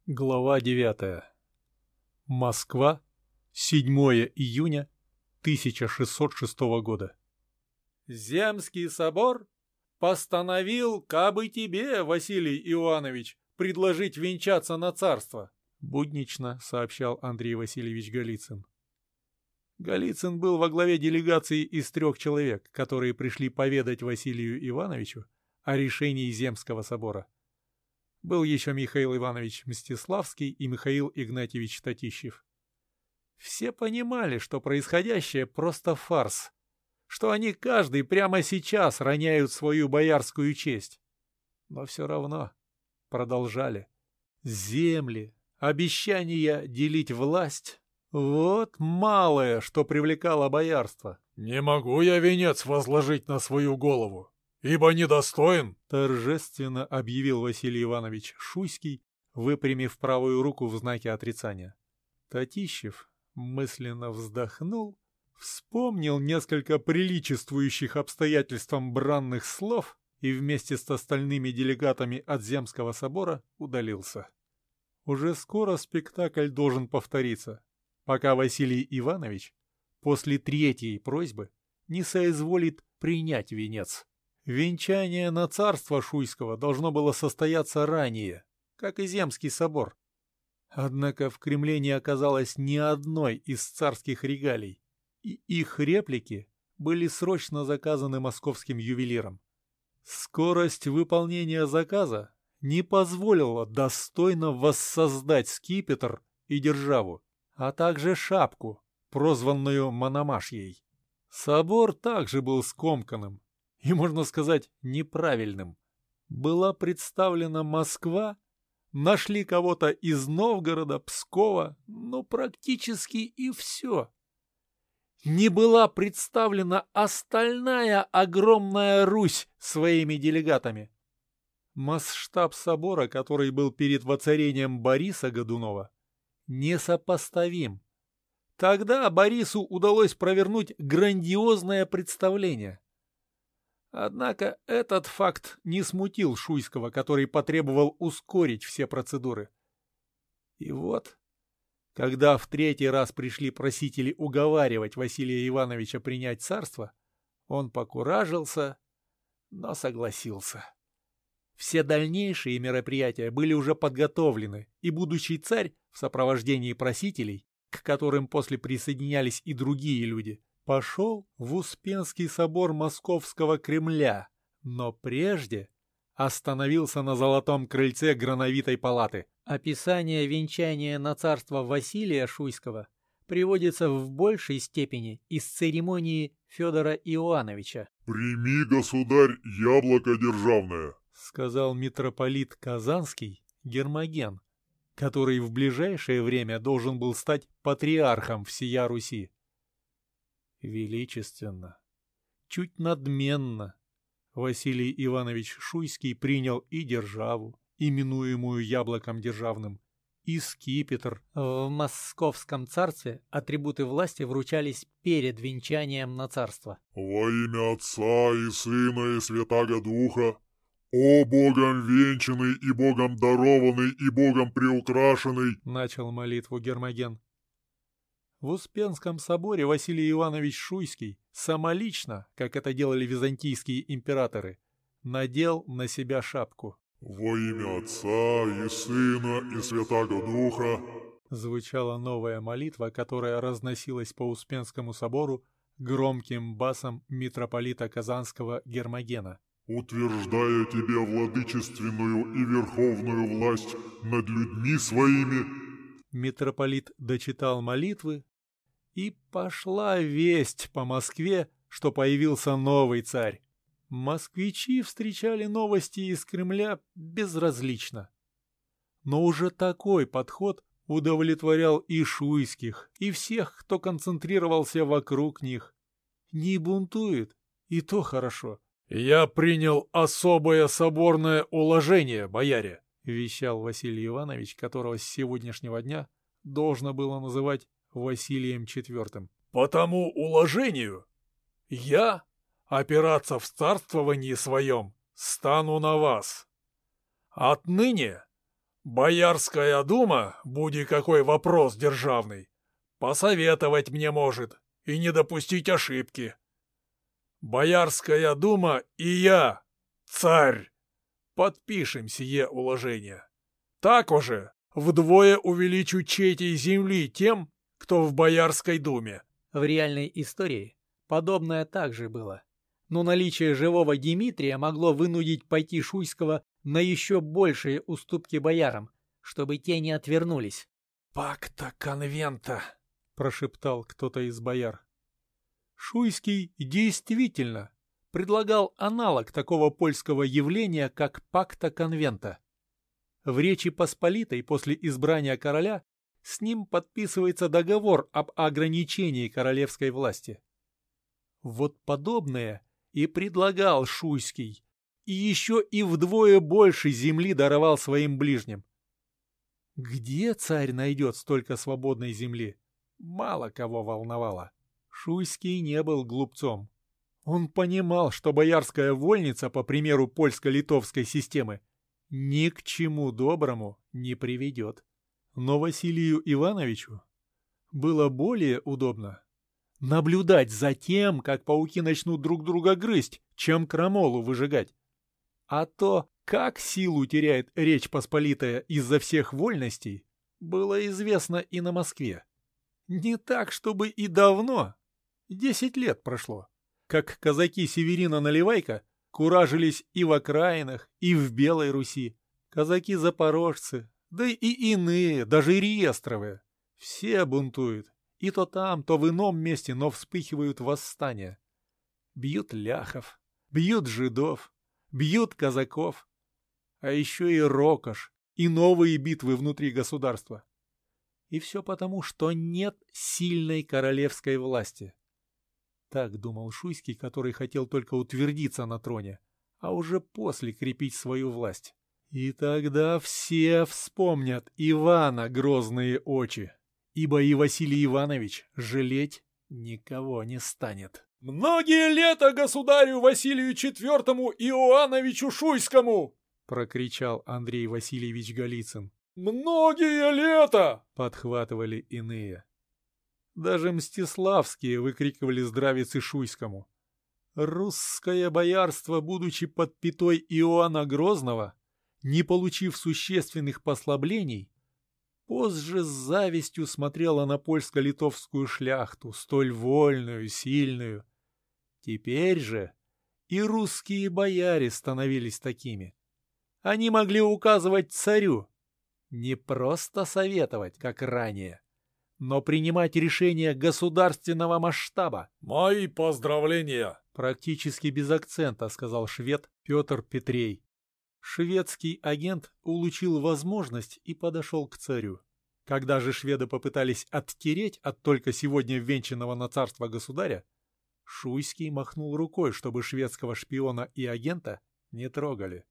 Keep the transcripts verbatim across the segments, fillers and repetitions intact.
Глава девятая. Москва, седьмое июня тысяча шестьсот шестого года. Земский собор постановил, кабы тебе, Василий Иванович, предложить венчаться на царство, буднично сообщал Андрей Васильевич Голицын. Голицын был во главе делегации из трех человек, которые пришли поведать Василию Ивановичу о решении Земского собора. Был еще Михаил Иванович Мстиславский и Михаил Игнатьевич Татищев. Все понимали, что происходящее просто фарс, что они каждый прямо сейчас роняют свою боярскую честь. Но все равно продолжали. Земли, обещания делить власть — вот малое, что привлекало боярство. «Не могу я венец возложить на свою голову, ибо недостоин», — торжественно объявил Василий Иванович Шуйский, выпрямив правую руку в знаке отрицания. Татищев мысленно вздохнул, вспомнил несколько приличествующих обстоятельствам бранных слов и вместе с остальными делегатами от Земского собора удалился. Уже скоро спектакль должен повториться, пока Василий Иванович после третьей просьбы не соизволит принять венец. Венчание на царство Шуйского должно было состояться ранее, как и Земский собор. Однако в Кремле не оказалось ни одной из царских регалий, и их реплики были срочно заказаны московским ювелиром. Скорость выполнения заказа не позволила достойно воссоздать скипетр и державу, а также шапку, прозванную Мономашьей. Собор также был скомканным и, можно сказать, неправильным. Была представлена Москва, нашли кого-то из Новгорода, Пскова, ну практически и все. Не была представлена остальная огромная Русь своими делегатами. Масштаб собора, который был перед воцарением Бориса Годунова, несопоставим. Тогда Борису удалось провернуть грандиозное представление. Однако этот факт не смутил Шуйского, который потребовал ускорить все процедуры. И вот, когда в третий раз пришли просители уговаривать Василия Ивановича принять царство, он покуражился, но согласился. Все дальнейшие мероприятия были уже подготовлены, и будущий царь в сопровождении просителей, к которым после присоединялись и другие люди, пошел в Успенский собор Московского Кремля, но прежде остановился на золотом крыльце Грановитой палаты. Описание венчания на царство Василия Шуйского приводится в большей степени из церемонии Федора Иоановича. «Прими, государь, яблоко державное», — сказал митрополит Казанский Гермоген, который в ближайшее время должен был стать патриархом всея Руси. Величественно, чуть надменно Василий Иванович Шуйский принял и державу, именуемую яблоком державным, и скипетр. В московском царстве атрибуты власти вручались перед венчанием на царство. «Во имя Отца и Сына и Святаго Духа, о Богом венчанный и Богом дарованный и Богом приукрашенный», — начал молитву Гермоген. В Успенском соборе Василий Иванович Шуйский самолично, как это делали византийские императоры, надел на себя шапку. «Во имя Отца и Сына и Святаго Духа», — звучала новая молитва, которая разносилась по Успенскому собору громким басом митрополита Казанского Гермогена. «утверждая тебе владычественную и верховную власть над людьми своими». Митрополит дочитал молитвы, и пошла весть по Москве, что появился новый царь. Москвичи встречали новости из Кремля безразлично. Но уже такой подход удовлетворял и Шуйских, и всех, кто концентрировался вокруг них. Не бунтует, и то хорошо. «Я принял особое соборное уложение, бояре», — вещал Василий Иванович, которого с сегодняшнего дня должно было называть Василием четвёртым. «По тому уложению я опираться в царствовании своем стану на вас. Отныне Боярская дума, буди какой вопрос державный, посоветовать мне может и не допустить ошибки. Боярская дума и я, царь, подпишем сие уложение. Так уже вдвое увеличу четей земли тем, кто в Боярской думе. В реальной истории подобное также было. Но наличие живого Дмитрия могло вынудить пойти Шуйского на еще большие уступки боярам, чтобы те не отвернулись. «Пакта конвента», — прошептал кто-то из бояр. Шуйский действительно предлагал аналог такого польского явления, как пакта конвента. В Речи Посполитой после избрания короля с ним подписывается договор об ограничении королевской власти. Вот подобное и предлагал Шуйский, и еще и вдвое больше земли даровал своим ближним. Где царь найдет столько свободной земли? Мало кого волновало. Шуйский не был глупцом. Он понимал, что боярская вольница, по примеру польско-литовской системы, ни к чему доброму не приведет. Но Василию Ивановичу было более удобно наблюдать за тем, как пауки начнут друг друга грызть, чем крамолу выжигать. А то, как силу теряет Речь Посполитая из-за всех вольностей, было известно и на Москве. Не так, чтобы и давно, десять лет прошло, как казаки Северина Наливайка куражились и в окраинах, и в Белой Руси. Казаки-запорожцы, да и иные, даже и реестровые, все бунтуют. И то там, то в ином месте, но вспыхивают восстания. Бьют ляхов, бьют жидов, бьют казаков. А еще и рокош, и новые битвы внутри государства. И все потому, что нет сильной королевской власти. Так думал Шуйский, который хотел только утвердиться на троне, а уже после крепить свою власть. И тогда все вспомнят Ивана грозные очи. Ибо и Василий Иванович жалеть никого не станет. «Многие лета государю Василию четвёртому Иоанновичу Шуйскому!» — прокричал Андрей Васильевич Голицын. «Многие лета!» — подхватывали иные. Даже мстиславские выкрикивали здравицы Шуйскому. Русское боярство, будучи под пятой Иоанна Грозного, не получив существенных послаблений, позже с завистью смотрела на польско-литовскую шляхту, столь вольную, сильную. Теперь же и русские бояре становились такими. Они могли указывать царю, не просто советовать, как ранее, но принимать решения государственного масштаба. «Мои поздравления!» — практически без акцента сказал швед Петр Петрей. Шведский агент улучил возможность и подошел к царю. Когда же шведы попытались оттереть от только сегодня венчанного на царство государя, Шуйский махнул рукой, чтобы шведского шпиона и агента не трогали.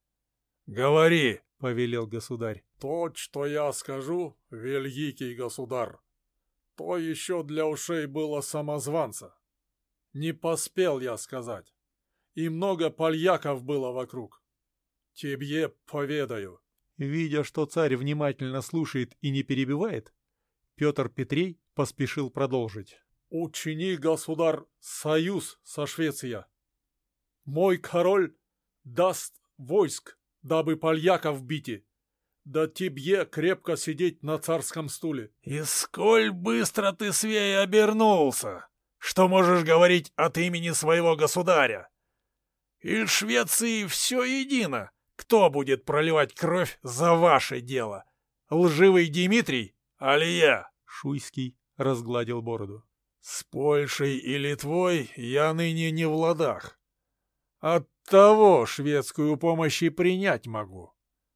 «Говори!» — повелел государь. «То, что я скажу, великий государ, то еще для ушей было самозванца. Не поспел я сказать, и много поляков было вокруг. Тебе поведаю». Видя, что царь внимательно слушает и не перебивает, Петр Петрей поспешил продолжить. «Учини, государ, союз со Швецией. Мой король даст войск, дабы поляков бить, да тебе крепко сидеть на царском стуле». «И сколь быстро ты, свей, обернулся, что можешь говорить от имени своего государя? И Швеции все едино. Кто будет проливать кровь за ваше дело? Лживый Дмитрий, али я?» Шуйский разгладил бороду. «С Польшей и Литвой я ныне не в ладах. Оттого шведскую помощь и принять могу.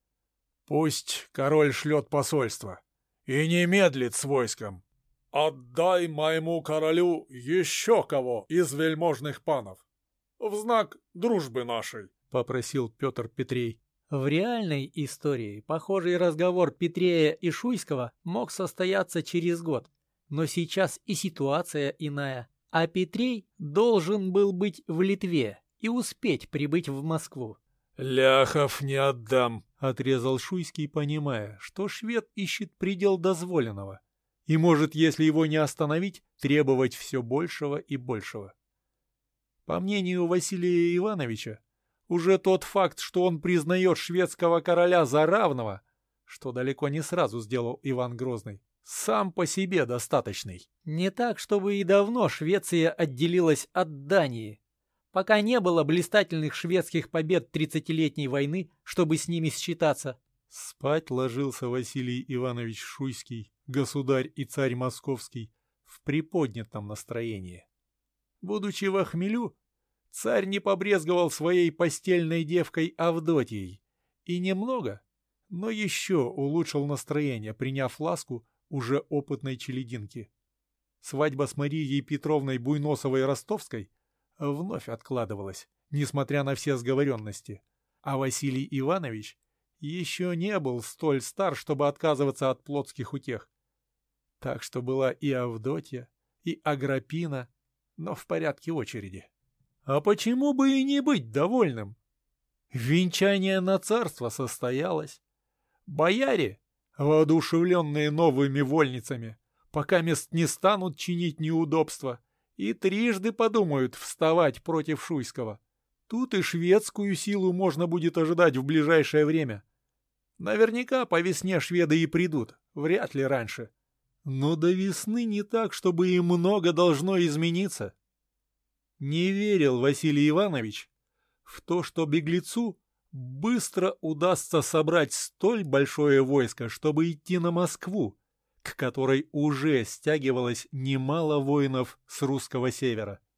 Пусть король шлет посольство и не медлит с войском. Отдай моему королю еще кого из вельможных панов в знак дружбы нашей», — попросил Петр Петрей. В реальной истории похожий разговор Петрея и Шуйского мог состояться через год, но сейчас и ситуация иная, а Петрей должен был быть в Литве и успеть прибыть в Москву. «Ляхов не отдам», Отрезал Шуйский, понимая, что швед ищет предел дозволенного и может, если его не остановить, требовать все большего и большего. По мнению Василия Ивановича, уже тот факт, что он признает шведского короля за равного, что далеко не сразу сделал Иван Грозный, сам по себе достаточный. Не так, чтобы и давно Швеция отделилась от Дании. Пока не было блистательных шведских побед тридцатилетней войны, чтобы с ними считаться. Спать ложился Василий Иванович Шуйский, государь и царь московский, в приподнятом настроении. Будучи во хмелю, царь не побрезговал своей постельной девкой Авдотьей и немного, но еще улучшил настроение, приняв ласку уже опытной челядинки. Свадьба с Марией Петровной Буйносовой-Ростовской вновь откладывалась, несмотря на все сговоренности, а Василий Иванович еще не был столь стар, чтобы отказываться от плотских утех. Так что была и Авдотья, и Аграппина, но в порядке очереди. А почему бы и не быть довольным? Венчание на царство состоялось. Бояре, воодушевленные новыми вольницами, пока мест не станут чинить неудобства, и трижды подумают вставать против Шуйского. Тут и шведскую силу можно будет ожидать в ближайшее время. Наверняка по весне шведы и придут, вряд ли раньше. Но до весны не так, чтобы и много должно измениться. Не верил Василий Иванович в то, что беглецу быстро удастся собрать столь большое войско, чтобы идти на Москву, к которой уже стягивалось немало воинов с русского севера.